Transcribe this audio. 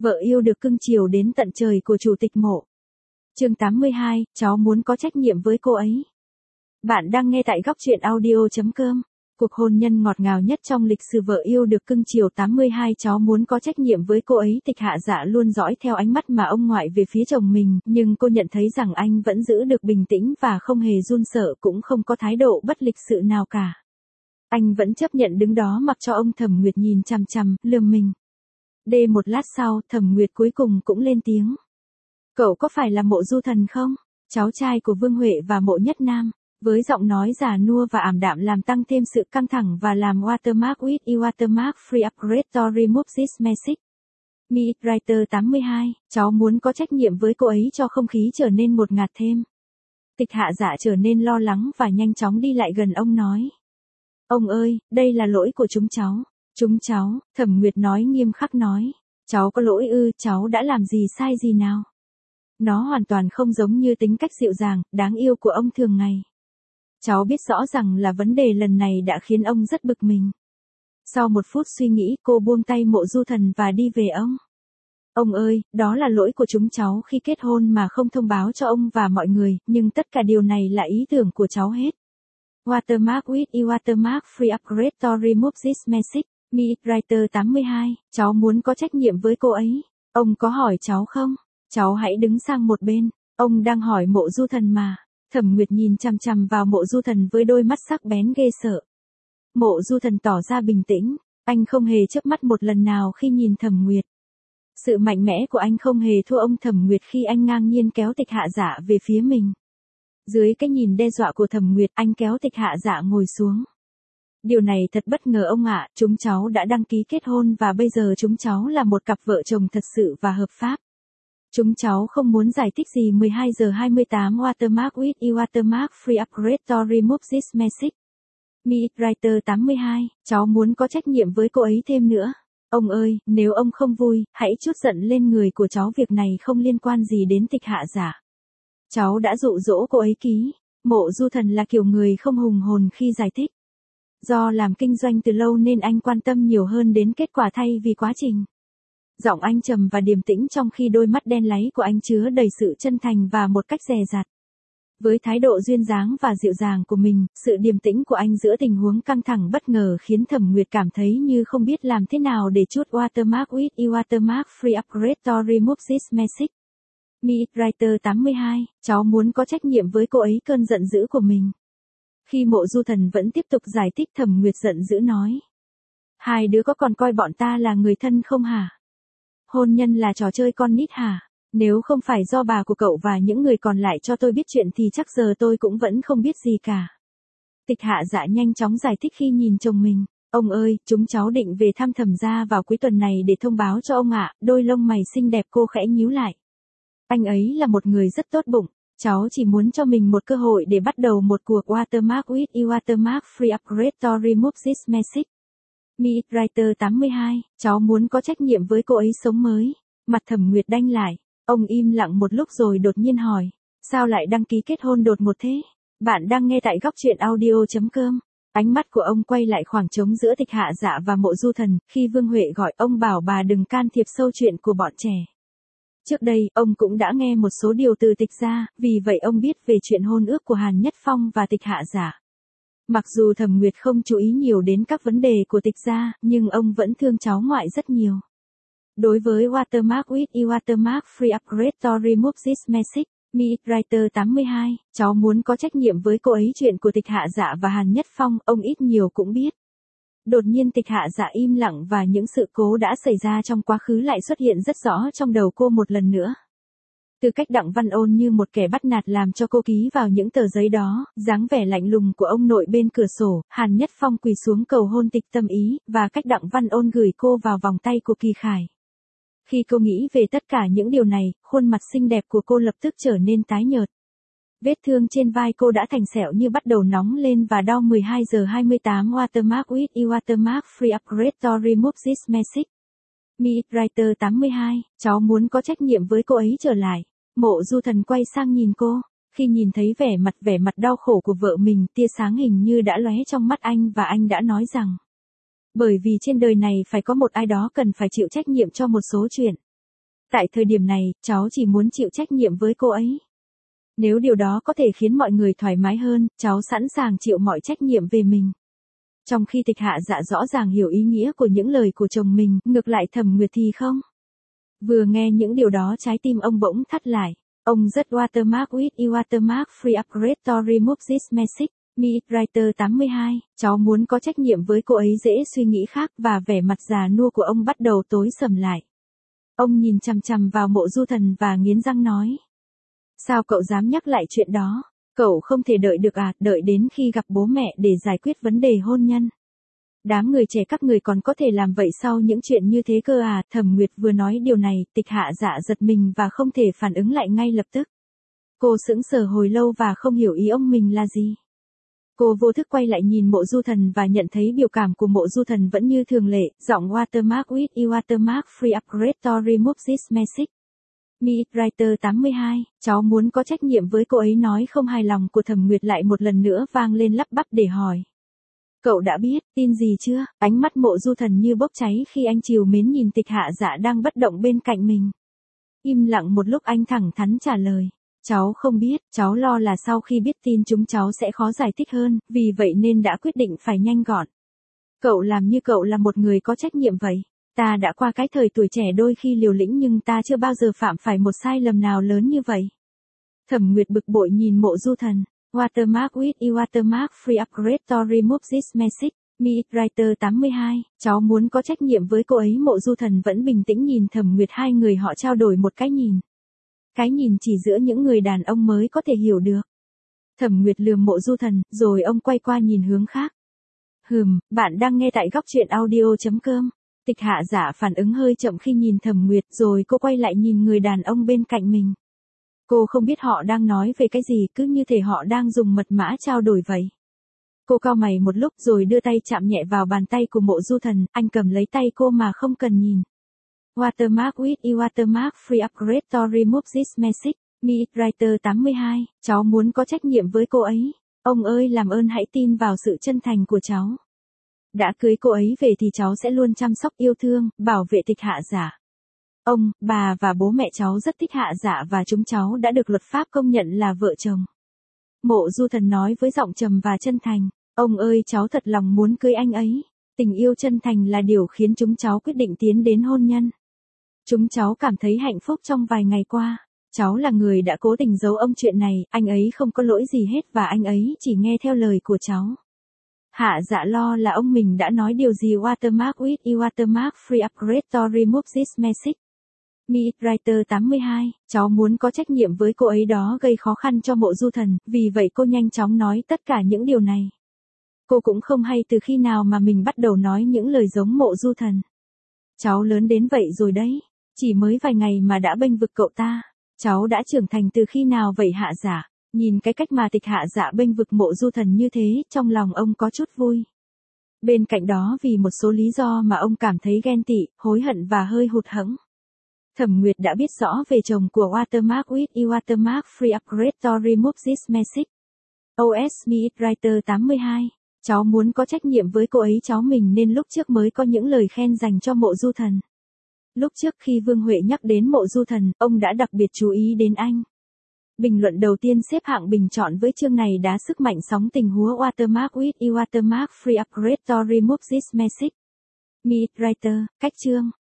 Vợ yêu được cưng chiều đến tận trời của Chủ tịch Mộ. Chương 82, cháu muốn có trách nhiệm với cô ấy. Bạn đang nghe tại góc truyện audio.com. Cuộc hôn nhân ngọt ngào nhất trong lịch sử vợ yêu được cưng chiều 82, cháu muốn có trách nhiệm với cô ấy. Tịch Hạ Dạ luôn dõi theo ánh mắt mà ông ngoại về phía chồng mình, nhưng cô nhận thấy rằng anh vẫn giữ được bình tĩnh và không hề run sợ, cũng không có thái độ bất lịch sự nào cả. Anh vẫn chấp nhận đứng đó mặc cho ông Thẩm Nguyệt nhìn chằm chằm, lườm mình. Một lát sau, Thẩm Nguyệt cuối cùng cũng lên tiếng. Cậu có phải là Mộ Du Thần không? Cháu trai của Vương Huệ và Mộ Nhất Nam. Với giọng nói già nua và ảm đạm làm tăng thêm sự căng thẳng và làm watermark with e watermark free upgrade to remove this message. Meet Writer 82, cháu muốn có trách nhiệm với cô ấy cho không khí trở nên ngột ngạt thêm. Tịch Hạ Dạ trở nên lo lắng và nhanh chóng đi lại gần ông nói. Ông ơi, đây là lỗi của chúng cháu. Chúng cháu, Thẩm Nguyệt nói nghiêm khắc nói. Cháu có lỗi ư? Cháu đã làm gì sai gì nào? Nó hoàn toàn không giống như tính cách dịu dàng, đáng yêu của ông thường ngày. Cháu biết rõ rằng là vấn đề lần này đã khiến ông rất bực mình. Sau một phút suy nghĩ, cô buông tay Mộ Du Thần và đi về ông. Ông ơi, đó là lỗi của chúng cháu khi kết hôn mà không thông báo cho ông và mọi người, nhưng tất cả điều này là ý tưởng của cháu hết. Watermark with e watermark free upgrade to remove this message. Meet Writer 82, cháu muốn có trách nhiệm với cô ấy. Ông có hỏi cháu không? Cháu hãy đứng sang một bên. Ông đang hỏi Mộ Du Thần mà. Thẩm Nguyệt nhìn chằm chằm vào Mộ Du Thần với đôi mắt sắc bén ghê sợ. Mộ Du Thần tỏ ra bình tĩnh. Anh không hề chớp mắt một lần nào khi nhìn Thẩm Nguyệt. Sự mạnh mẽ của anh không hề thua ông Thẩm Nguyệt khi anh ngang nhiên kéo Tịch Hạ Dạ về phía mình. Dưới cái nhìn đe dọa của Thẩm Nguyệt, anh kéo Tịch Hạ Dạ ngồi xuống. Điều này thật bất ngờ ông ạ, chúng cháu đã đăng ký kết hôn và bây giờ chúng cháu là một cặp vợ chồng thật sự và hợp pháp. Chúng cháu không muốn giải thích gì. 12 giờ 28 watermark with e watermark free upgrade to remove this message. Meet Writer 82, cháu muốn có trách nhiệm với cô ấy thêm nữa. Ông ơi, nếu ông không vui, hãy trút giận lên người của cháu, việc này không liên quan gì đến Tịch Hạ Dạ. Cháu đã dụ dỗ cô ấy ký. Mộ Du Thần là kiểu người không hùng hồn khi giải thích. Do làm kinh doanh từ lâu nên anh quan tâm nhiều hơn đến kết quả thay vì quá trình. Giọng anh trầm và điềm tĩnh trong khi đôi mắt đen láy của anh chứa đầy sự chân thành và một cách dè dặt. Với thái độ duyên dáng và dịu dàng của mình, sự điềm tĩnh của anh giữa tình huống căng thẳng bất ngờ khiến Thẩm Nguyệt cảm thấy như không biết làm thế nào để trút watermark with e watermark free upgrade to remove this message. Meet Writer 82, cháu muốn có trách nhiệm với cô ấy. Cơn giận dữ của mình. Khi Mộ Du Thần vẫn tiếp tục giải thích, Thẩm Nguyệt giận dữ nói. Hai đứa có còn coi bọn ta là người thân không hả? Hôn nhân là trò chơi con nít hả? Nếu không phải do bà của cậu và những người còn lại cho tôi biết chuyện thì chắc giờ tôi cũng vẫn không biết gì cả. Tịch Hạ Dạ nhanh chóng giải thích khi nhìn chồng mình. Ông ơi, chúng cháu định về thăm Thẩm gia vào cuối tuần này để thông báo cho ông ạ. Đôi lông mày xinh đẹp cô khẽ nhíu lại. Anh ấy là một người rất tốt bụng. Cháu chỉ muốn cho mình một cơ hội để bắt đầu một cuộc watermark with e watermark free upgrade to remove this message. Meet Writer 82, cháu muốn có trách nhiệm với cô ấy sống mới. Mặt Thẩm Nguyệt đanh lại. Ông im lặng một lúc rồi đột nhiên hỏi. Sao lại đăng ký kết hôn đột ngột thế? Bạn đang nghe tại góc truyện audio.com. Ánh mắt của ông quay lại khoảng trống giữa Tịch Hạ Dạ và Mộ Du Thần. Khi Vương Huệ gọi, ông bảo bà đừng can thiệp sâu chuyện của bọn trẻ. Trước đây, ông cũng đã nghe một số điều từ Tịch gia, vì vậy ông biết về chuyện hôn ước của Hàn Nhất Phong và Tịch Hạ Dạ. Mặc dù Thẩm Nguyệt không chú ý nhiều đến các vấn đề của Tịch gia, nhưng ông vẫn thương cháu ngoại rất nhiều. Đối với watermark with e watermark free upgrade to remove this message, Meet Writer 82, cháu muốn có trách nhiệm với cô ấy. Chuyện của Tịch Hạ Dạ và Hàn Nhất Phong, ông ít nhiều cũng biết. Đột nhiên Tịch Hạ Dạ im lặng và những sự cố đã xảy ra trong quá khứ lại xuất hiện rất rõ trong đầu cô một lần nữa. Từ cách Đặng Văn Ôn như một kẻ bắt nạt làm cho cô ký vào những tờ giấy đó, dáng vẻ lạnh lùng của ông nội bên cửa sổ, Hàn Nhất Phong quỳ xuống cầu hôn Tịch Tâm Ý, và cách Đặng Văn Ôn gửi cô vào vòng tay của Kỳ Khải. Khi cô nghĩ về tất cả những điều này, khuôn mặt xinh đẹp của cô lập tức trở nên tái nhợt. Vết thương trên vai cô đã thành sẹo như bắt đầu nóng lên và đau. 12 giờ 28 watermark with e watermark free upgrade to remove this message. Meet Writer 82, cháu muốn có trách nhiệm với cô ấy trở lại. Mộ Du Thần quay sang nhìn cô. Khi nhìn thấy vẻ mặt đau khổ của vợ mình, tia sáng hình như đã lóe trong mắt anh và anh đã nói rằng. Bởi vì trên đời này phải có một ai đó cần phải chịu trách nhiệm cho một số chuyện. Tại thời điểm này, cháu chỉ muốn chịu trách nhiệm với cô ấy. Nếu điều đó có thể khiến mọi người thoải mái hơn, cháu sẵn sàng chịu mọi trách nhiệm về mình. Trong khi Tịch Hạ Dạ rõ ràng hiểu ý nghĩa của những lời của chồng mình, ngược lại Thẩm Nguyệt thì không. Vừa nghe những điều đó trái tim ông bỗng thắt lại. Ông rất watermark with you watermark free upgrade to remove this message. Meet Writer 82, cháu muốn có trách nhiệm với cô ấy dễ suy nghĩ khác và vẻ mặt già nua của ông bắt đầu tối sầm lại. Ông nhìn chằm chằm vào Mộ Du Thần và nghiến răng nói. Sao cậu dám nhắc lại chuyện đó? Cậu không thể đợi được à, đợi đến khi gặp bố mẹ để giải quyết vấn đề hôn nhân. Đám người trẻ các người còn có thể làm vậy sau những chuyện như thế cơ à, Thẩm Nguyệt vừa nói điều này, Tịch Hạ Dạ giật mình và không thể phản ứng lại ngay lập tức. Cô sững sờ hồi lâu và không hiểu ý ông mình là gì. Cô vô thức quay lại nhìn Mộ Du Thần và nhận thấy biểu cảm của Mộ Du Thần vẫn như thường lệ, giọng watermark with you watermark free upgrade to remove this message. Meet Writer 82, cháu muốn có trách nhiệm với cô ấy nói không hài lòng của Thẩm Nguyệt lại một lần nữa vang lên lắp bắp để hỏi. Cậu đã biết, tin gì chưa? Ánh mắt Mộ Du Thần như bốc cháy khi anh trìu mến nhìn Tịch Hạ Dạ đang bất động bên cạnh mình. Im lặng một lúc anh thẳng thắn trả lời. Cháu không biết, cháu lo là sau khi biết tin chúng cháu sẽ khó giải thích hơn, vì vậy nên đã quyết định phải nhanh gọn. Cậu làm như cậu là một người có trách nhiệm vậy. Ta đã qua cái thời tuổi trẻ đôi khi liều lĩnh nhưng ta chưa bao giờ phạm phải một sai lầm nào lớn như vậy. Thẩm Nguyệt bực bội nhìn Mộ Du Thần. Watermark with you watermark free upgrade to remove this message. Meet Writer 82, cháu muốn có trách nhiệm với cô ấy. Mộ Du Thần vẫn bình tĩnh nhìn Thẩm Nguyệt, hai người họ trao đổi một cái nhìn. Cái nhìn chỉ giữa những người đàn ông mới có thể hiểu được. Thẩm Nguyệt lườm Mộ Du Thần, rồi ông quay qua nhìn hướng khác. Bạn đang nghe tại góc truyện audio.com. Tịch Hạ Dạ phản ứng hơi chậm khi nhìn Thẩm Nguyệt, rồi cô quay lại nhìn người đàn ông bên cạnh mình. Cô không biết họ đang nói về cái gì, cứ như thể họ đang dùng mật mã trao đổi vậy. Cô cau mày một lúc rồi đưa tay chạm nhẹ vào bàn tay của Mộ Du Thần, anh cầm lấy tay cô mà không cần nhìn. Watermark with you watermark free upgrade to remove this message. Meet Writer 82, cháu muốn có trách nhiệm với cô ấy. Ông ơi làm ơn hãy tin vào sự chân thành của cháu. Đã cưới cô ấy về thì cháu sẽ luôn chăm sóc yêu thương, bảo vệ Tịch Hạ Dạ. Ông, bà và bố mẹ cháu rất thích Hạ Dạ và chúng cháu đã được luật pháp công nhận là vợ chồng. Mộ Du Thần nói với giọng trầm và chân thành. Ông ơi cháu thật lòng muốn cưới anh ấy. Tình yêu chân thành là điều khiến chúng cháu quyết định tiến đến hôn nhân. Chúng cháu cảm thấy hạnh phúc trong vài ngày qua. Cháu là người đã cố tình giấu ông chuyện này, anh ấy không có lỗi gì hết và anh ấy chỉ nghe theo lời của cháu. Hạ Dạ lo là ông mình đã nói điều gì. Watermark with you watermark free upgrade to remove this message. Meet Writer 82, cháu muốn có trách nhiệm với cô ấy đó gây khó khăn cho Mộ Du Thần, vì vậy cô nhanh chóng nói tất cả những điều này. Cô cũng không hay từ khi nào mà mình bắt đầu nói những lời giống Mộ Du Thần. Cháu lớn đến vậy rồi đấy, chỉ mới vài ngày mà đã bênh vực cậu ta. Cháu đã trưởng thành từ khi nào vậy Hạ Dạ? Nhìn cái cách mà Tịch Hạ Dạ bênh vực Mộ Du Thần như thế, trong lòng ông có chút vui. Bên cạnh đó vì một số lý do mà ông cảm thấy ghen tị, hối hận và hơi hụt hẫng. Thẩm Nguyệt đã biết rõ về chồng của Watermark with you watermark free upgrade to remove this message. OS Meet Writer 82, cháu muốn có trách nhiệm với cô ấy cháu mình nên lúc trước mới có những lời khen dành cho Mộ Du Thần. Lúc trước khi Vương Huệ nhắc đến Mộ Du Thần, ông đã đặc biệt chú ý đến anh. Bình luận đầu tiên xếp hạng bình chọn với chương này đá sức mạnh sóng tình húa Watermark with you watermark free upgrade to remove this message. Meet Writer, cách chương.